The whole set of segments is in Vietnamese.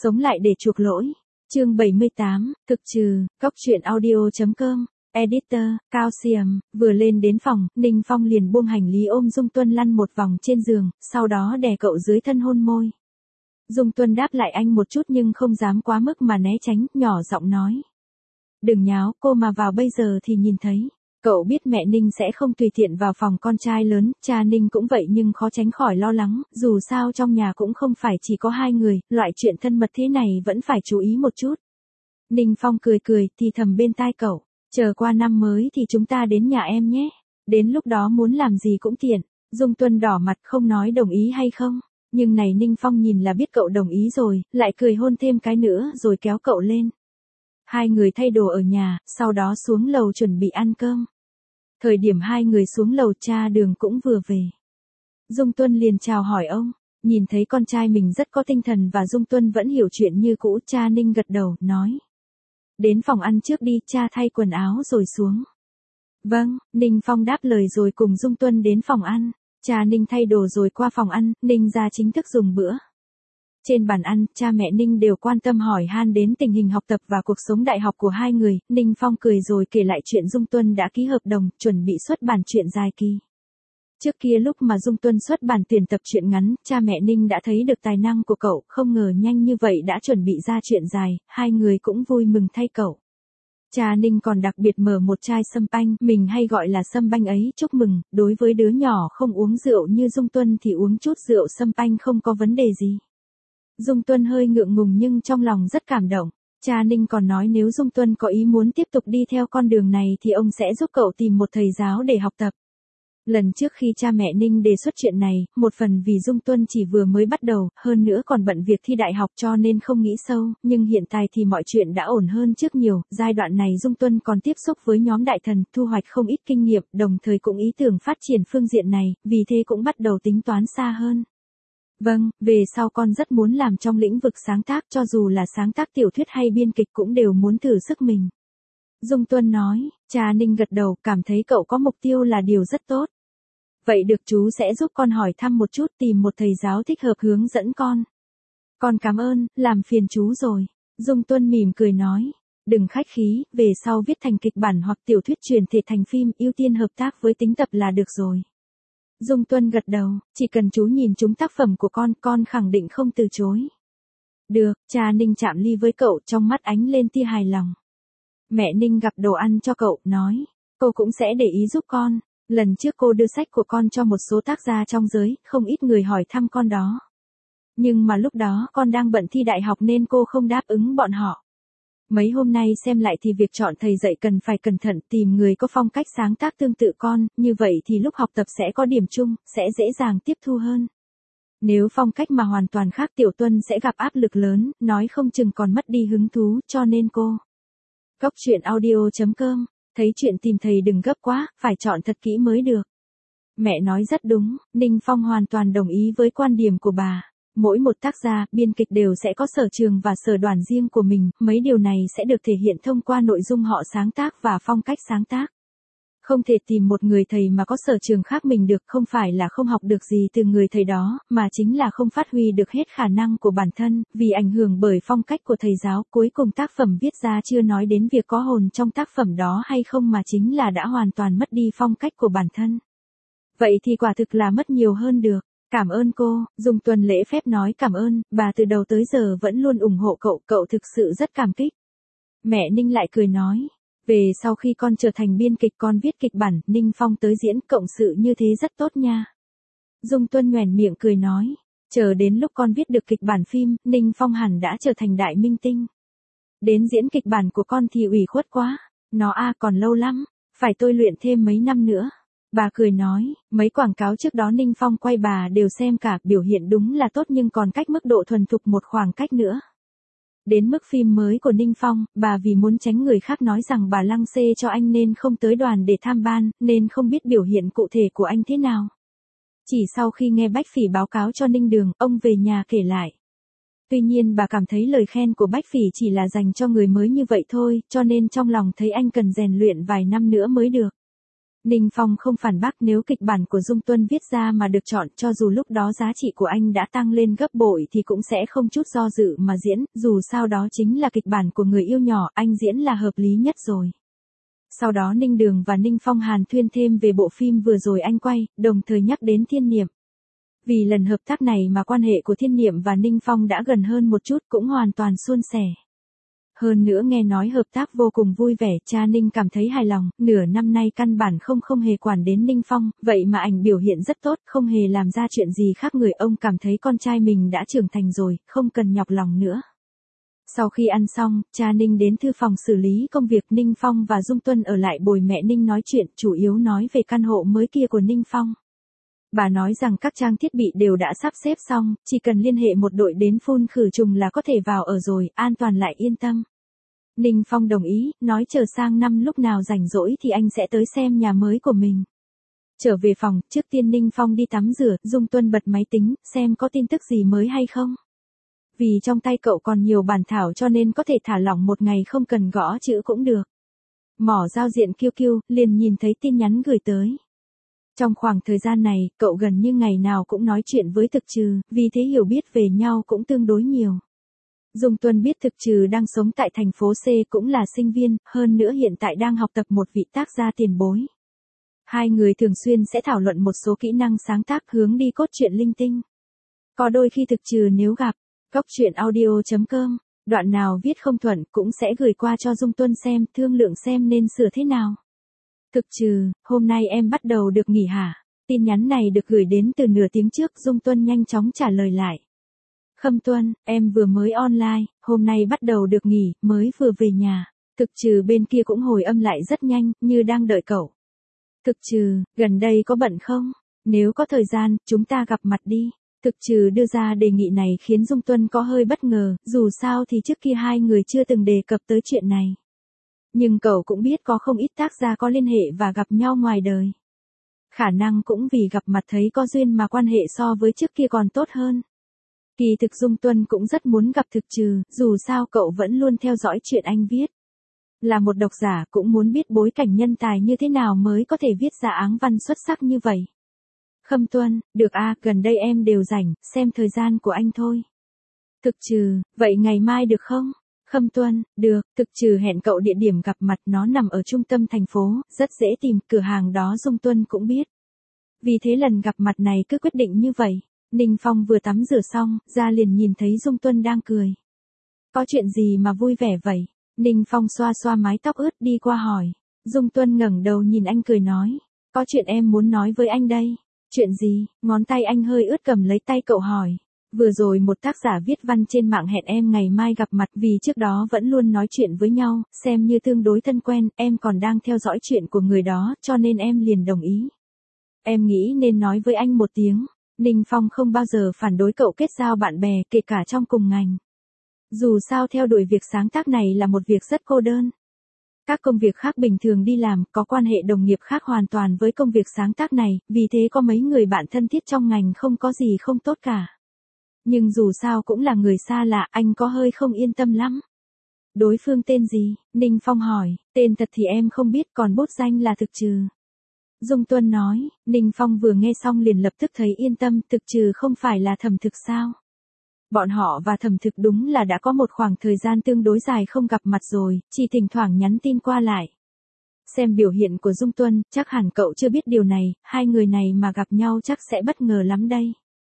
Sống lại để chuộc lỗi. Chương 78, cực trừ, Cóc truyện audio.com. Editor, Calcium, vừa lên đến phòng, Ninh Phong liền buông hành lý ôm Dung Tuân lăn một vòng trên giường, sau đó đè cậu dưới thân hôn môi. Dung Tuân đáp lại anh một chút nhưng không dám quá mức mà né tránh, nhỏ giọng nói. Đừng nháo, cô mà vào bây giờ thì nhìn thấy. Cậu biết mẹ Ninh sẽ không tùy tiện vào phòng con trai lớn, cha Ninh cũng vậy nhưng khó tránh khỏi lo lắng, dù sao trong nhà cũng không phải chỉ có hai người, loại chuyện thân mật thế này vẫn phải chú ý một chút. Ninh Phong cười cười thì thầm bên tai cậu, chờ qua năm mới thì chúng ta đến nhà em nhé, đến lúc đó muốn làm gì cũng tiện. Dung Tuân đỏ mặt không nói đồng ý hay không, nhưng này Ninh Phong nhìn là biết cậu đồng ý rồi, lại cười hôn thêm cái nữa rồi kéo cậu lên. Hai người thay đồ ở nhà, sau đó xuống lầu chuẩn bị ăn cơm. Thời điểm hai người xuống lầu cha Đường cũng vừa về. Dung Tuân liền chào hỏi ông, nhìn thấy con trai mình rất có tinh thần và Dung Tuân vẫn hiểu chuyện như cũ, cha Ninh gật đầu, nói. Đến phòng ăn trước đi, cha thay quần áo rồi xuống. Vâng, Ninh Phong đáp lời rồi cùng Dung Tuân đến phòng ăn. Cha Ninh thay đồ rồi qua phòng ăn, Ninh ra chính thức dùng bữa. Trên bàn ăn, cha mẹ Ninh đều quan tâm hỏi han đến tình hình học tập và cuộc sống đại học của hai người, Ninh Phong cười rồi kể lại chuyện Dung Tuân đã ký hợp đồng, chuẩn bị xuất bản truyện dài kỳ. Trước kia lúc mà Dung Tuân xuất bản tuyển tập truyện ngắn, cha mẹ Ninh đã thấy được tài năng của cậu, không ngờ nhanh như vậy đã chuẩn bị ra truyện dài, hai người cũng vui mừng thay cậu. Cha Ninh còn đặc biệt mở một chai sâm panh, mình hay gọi là sâm banh ấy, chúc mừng, đối với đứa nhỏ không uống rượu như Dung Tuân thì uống chút rượu sâm panh không có vấn đề gì. Dung Tuân hơi ngượng ngùng nhưng trong lòng rất cảm động. Cha Ninh còn nói nếu Dung Tuân có ý muốn tiếp tục đi theo con đường này thì ông sẽ giúp cậu tìm một thầy giáo để học tập. Lần trước khi cha mẹ Ninh đề xuất chuyện này, một phần vì Dung Tuân chỉ vừa mới bắt đầu, hơn nữa còn bận việc thi đại học cho nên không nghĩ sâu, nhưng hiện tại thì mọi chuyện đã ổn hơn trước nhiều, giai đoạn này Dung Tuân còn tiếp xúc với nhóm đại thần, thu hoạch không ít kinh nghiệm, đồng thời cũng ý tưởng phát triển phương diện này, vì thế cũng bắt đầu tính toán xa hơn. Vâng, về sau con rất muốn làm trong lĩnh vực sáng tác, cho dù là sáng tác tiểu thuyết hay biên kịch cũng đều muốn thử sức mình. Dung Tuân nói, cha Ninh gật đầu, cảm thấy cậu có mục tiêu là điều rất tốt. Vậy được, chú sẽ giúp con hỏi thăm một chút, tìm một thầy giáo thích hợp hướng dẫn con. Con cảm ơn, làm phiền chú rồi. Dung Tuân mỉm cười nói, đừng khách khí, về sau viết thành kịch bản hoặc tiểu thuyết truyền thể thành phim, ưu tiên hợp tác với tính tập là được rồi. Dung Tuân gật đầu, chỉ cần chú nhìn trúng tác phẩm của con khẳng định không từ chối. Được, cha Ninh chạm ly với cậu, trong mắt ánh lên tia hài lòng. Mẹ Ninh gặp đồ ăn cho cậu, nói, cô cũng sẽ để ý giúp con. Lần trước cô đưa sách của con cho một số tác gia trong giới, không ít người hỏi thăm con đó. Nhưng mà lúc đó con đang bận thi đại học nên cô không đáp ứng bọn họ. Mấy hôm nay xem lại thì việc chọn thầy dạy cần phải cẩn thận, tìm người có phong cách sáng tác tương tự con, như vậy thì lúc học tập sẽ có điểm chung, sẽ dễ dàng tiếp thu hơn. Nếu phong cách mà hoàn toàn khác Tiểu Tuân sẽ gặp áp lực lớn, nói không chừng còn mất đi hứng thú, cho nên cô. Cóc truyện audio.com, thấy chuyện tìm thầy đừng gấp quá, phải chọn thật kỹ mới được. Mẹ nói rất đúng, Ninh Phong hoàn toàn đồng ý với quan điểm của bà. Mỗi một tác gia, biên kịch đều sẽ có sở trường và sở đoàn riêng của mình, mấy điều này sẽ được thể hiện thông qua nội dung họ sáng tác và phong cách sáng tác. Không thể tìm một người thầy mà có sở trường khác mình được, không phải là không học được gì từ người thầy đó, mà chính là không phát huy được hết khả năng của bản thân, vì ảnh hưởng bởi phong cách của thầy giáo, cuối cùng tác phẩm viết ra chưa nói đến việc có hồn trong tác phẩm đó hay không mà chính là đã hoàn toàn mất đi phong cách của bản thân. Vậy thì quả thực là mất nhiều hơn được. Cảm ơn cô, Dung Tuân lễ phép nói cảm ơn, bà từ đầu tới giờ vẫn luôn ủng hộ cậu thực sự rất cảm kích. Mẹ Ninh lại cười nói, về sau khi con trở thành biên kịch con viết kịch bản, Ninh Phong tới diễn, cộng sự như thế rất tốt nha. Dung Tuân nhoẻn miệng cười nói, chờ đến lúc con viết được kịch bản phim, Ninh Phong hẳn đã trở thành đại minh tinh. Đến diễn kịch bản của con thì ủy khuất quá, nó còn lâu lắm, phải tôi luyện thêm mấy năm nữa. Bà cười nói, mấy quảng cáo trước đó Ninh Phong quay bà đều xem cả, biểu hiện đúng là tốt nhưng còn cách mức độ thuần thục một khoảng cách nữa. Đến mức phim mới của Ninh Phong, bà vì muốn tránh người khác nói rằng bà lăng xê cho anh nên không tới đoàn để tham ban, nên không biết biểu hiện cụ thể của anh thế nào. Chỉ sau khi nghe Bách Phỉ báo cáo cho Ninh Đường, ông về nhà kể lại. Tuy nhiên bà cảm thấy lời khen của Bách Phỉ chỉ là dành cho người mới như vậy thôi, cho nên trong lòng thấy anh cần rèn luyện vài năm nữa mới được. Ninh Phong không phản bác, nếu kịch bản của Dung Tuân viết ra mà được chọn, cho dù lúc đó giá trị của anh đã tăng lên gấp bội thì cũng sẽ không chút do dự mà diễn, dù sao đó chính là kịch bản của người yêu nhỏ, anh diễn là hợp lý nhất rồi. Sau đó Ninh Đường và Ninh Phong hàn thuyên thêm về bộ phim vừa rồi anh quay, đồng thời nhắc đến Thiên Niệm. Vì lần hợp tác này mà quan hệ của Thiên Niệm và Ninh Phong đã gần hơn một chút, cũng hoàn toàn suôn sẻ. Hơn nữa nghe nói hợp tác vô cùng vui vẻ, cha Ninh cảm thấy hài lòng, nửa năm nay căn bản không hề quản đến Ninh Phong, vậy mà ảnh biểu hiện rất tốt, không hề làm ra chuyện gì khác người, ông cảm thấy con trai mình đã trưởng thành rồi, không cần nhọc lòng nữa. Sau khi ăn xong, cha Ninh đến thư phòng xử lý công việc, Ninh Phong và Dung Tuân ở lại bồi mẹ Ninh nói chuyện, chủ yếu nói về căn hộ mới kia của Ninh Phong. Bà nói rằng các trang thiết bị đều đã sắp xếp xong, chỉ cần liên hệ một đội đến phun khử trùng là có thể vào ở rồi, an toàn lại yên tâm. Ninh Phong đồng ý, nói chờ sang năm lúc nào rảnh rỗi thì anh sẽ tới xem nhà mới của mình. Trở về phòng, trước tiên Ninh Phong đi tắm rửa, Dung Tuân bật máy tính, xem có tin tức gì mới hay không. Vì trong tay cậu còn nhiều bản thảo cho nên có thể thả lỏng một ngày không cần gõ chữ cũng được. Mỏ giao diện QQ, liền nhìn thấy tin nhắn gửi tới. Trong khoảng thời gian này, cậu gần như ngày nào cũng nói chuyện với Thực Trừ, vì thế hiểu biết về nhau cũng tương đối nhiều. Dung Tuân biết Thực Trừ đang sống tại thành phố C, cũng là sinh viên, hơn nữa hiện tại đang học tập một vị tác gia tiền bối. Hai người thường xuyên sẽ thảo luận một số kỹ năng sáng tác hướng đi cốt truyện linh tinh. Có đôi khi Thực Trừ nếu gặp, coctruyện.audio.com, đoạn nào viết không thuận cũng sẽ gửi qua cho Dung Tuân xem, thương lượng xem nên sửa thế nào. Thực Trừ, hôm nay em bắt đầu được nghỉ hả? Tin nhắn này được gửi đến từ nửa tiếng trước, Dung Tuân nhanh chóng trả lời lại. Khâm Tuân, em vừa mới online, hôm nay bắt đầu được nghỉ, mới vừa về nhà. Thực Trừ bên kia cũng hồi âm lại rất nhanh, như đang đợi cậu. Thực Trừ, gần đây có bận không? Nếu có thời gian, chúng ta gặp mặt đi. Thực Trừ đưa ra đề nghị này khiến Dung Tuân có hơi bất ngờ, dù sao thì trước kia hai người chưa từng đề cập tới chuyện này. Nhưng cậu cũng biết có không ít tác gia có liên hệ và gặp nhau ngoài đời. Khả năng cũng vì gặp mặt thấy có duyên mà quan hệ so với trước kia còn tốt hơn. Kỳ thực Dung Tuân cũng rất muốn gặp Thực Trừ, dù sao cậu vẫn luôn theo dõi chuyện anh viết. Là một độc giả cũng muốn biết bối cảnh nhân tài như thế nào mới có thể viết ra áng văn xuất sắc như vậy. Khâm Tuân, được a, gần đây em đều rảnh, xem thời gian của anh thôi. Thực Trừ, vậy ngày mai được không? Khâm Tuân, được, Thực Trừ hẹn cậu địa điểm gặp mặt, nó nằm ở trung tâm thành phố, rất dễ tìm, cửa hàng đó Dung Tuân cũng biết. Vì thế lần gặp mặt này cứ quyết định như vậy. Ninh Phong vừa tắm rửa xong, ra liền nhìn thấy Dung Tuân đang cười. Có chuyện gì mà vui vẻ vậy? Ninh Phong xoa xoa mái tóc ướt đi qua hỏi. Dung Tuân ngẩng đầu nhìn anh cười nói. Có chuyện em muốn nói với anh đây. Chuyện gì? Ngón tay anh hơi ướt cầm lấy tay cậu hỏi. Vừa rồi một tác giả viết văn trên mạng hẹn em ngày mai gặp mặt, vì trước đó vẫn luôn nói chuyện với nhau, xem như tương đối thân quen, em còn đang theo dõi chuyện của người đó, cho nên em liền đồng ý. Em nghĩ nên nói với anh một tiếng. Ninh Phong không bao giờ phản đối cậu kết giao bạn bè, kể cả trong cùng ngành. Dù sao theo đuổi việc sáng tác này là một việc rất cô đơn. Các công việc khác bình thường đi làm, có quan hệ đồng nghiệp khác hoàn toàn với công việc sáng tác này, vì thế có mấy người bạn thân thiết trong ngành không có gì không tốt cả. Nhưng dù sao cũng là người xa lạ, anh có hơi không yên tâm lắm. Đối phương tên gì? Ninh Phong hỏi, tên thật thì em không biết, còn bút danh là Thực Trừ. Dung Tuân nói, Ninh Phong vừa nghe xong liền lập tức thấy yên tâm, Thực Trừ không phải là Thẩm Thực sao? Bọn họ và Thẩm Thực đúng là đã có một khoảng thời gian tương đối dài không gặp mặt rồi, chỉ thỉnh thoảng nhắn tin qua lại. Xem biểu hiện của Dung Tuân, chắc hẳn cậu chưa biết điều này, hai người này mà gặp nhau chắc sẽ bất ngờ lắm đây.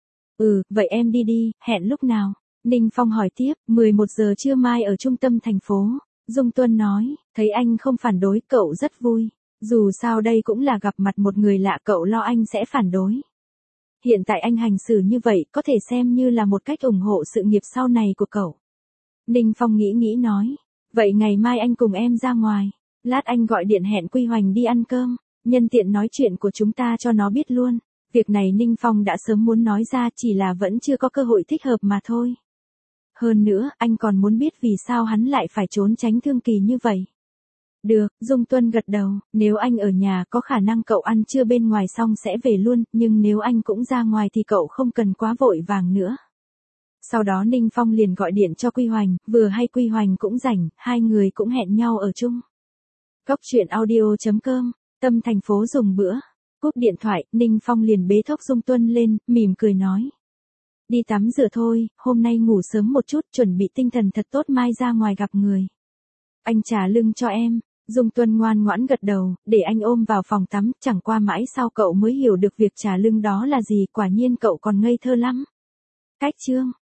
Vậy em đi đi, hẹn lúc nào? Ninh Phong hỏi tiếp, 11 giờ trưa mai ở trung tâm thành phố. Dung Tuân nói, thấy anh không phản đối, cậu rất vui. Dù sao đây cũng là gặp mặt một người lạ, cậu lo anh sẽ phản đối. Hiện tại anh hành xử như vậy có thể xem như là một cách ủng hộ sự nghiệp sau này của cậu. Ninh Phong nghĩ nói, vậy ngày mai anh cùng em ra ngoài. Lát anh gọi điện hẹn Quy Hoành đi ăn cơm, nhân tiện nói chuyện của chúng ta cho nó biết luôn. Việc này Ninh Phong đã sớm muốn nói ra, chỉ là vẫn chưa có cơ hội thích hợp mà thôi. Hơn nữa, anh còn muốn biết vì sao hắn lại phải trốn tránh Thương Kỳ như vậy. Được, Dung Tuân gật đầu, nếu anh ở nhà có khả năng cậu ăn trưa bên ngoài xong sẽ về luôn, nhưng nếu anh cũng ra ngoài thì cậu không cần quá vội vàng nữa. Sau đó Ninh Phong liền gọi điện cho Quy Hoành, vừa hay Quy Hoành cũng rảnh, hai người cũng hẹn nhau ở chung. Coctruyện audio.com Tâm thành phố dùng bữa. Cúp điện thoại, Ninh Phong liền bế thốc Dung Tuân lên, mỉm cười nói. Đi tắm rửa thôi, hôm nay ngủ sớm một chút, chuẩn bị tinh thần thật tốt mai ra ngoài gặp người. Anh trả lưng cho em. Dung Tuân ngoan ngoãn gật đầu, để anh ôm vào phòng tắm, chẳng qua mãi sau cậu mới hiểu được việc trả lưng đó là gì, quả nhiên cậu còn ngây thơ lắm. Cách chương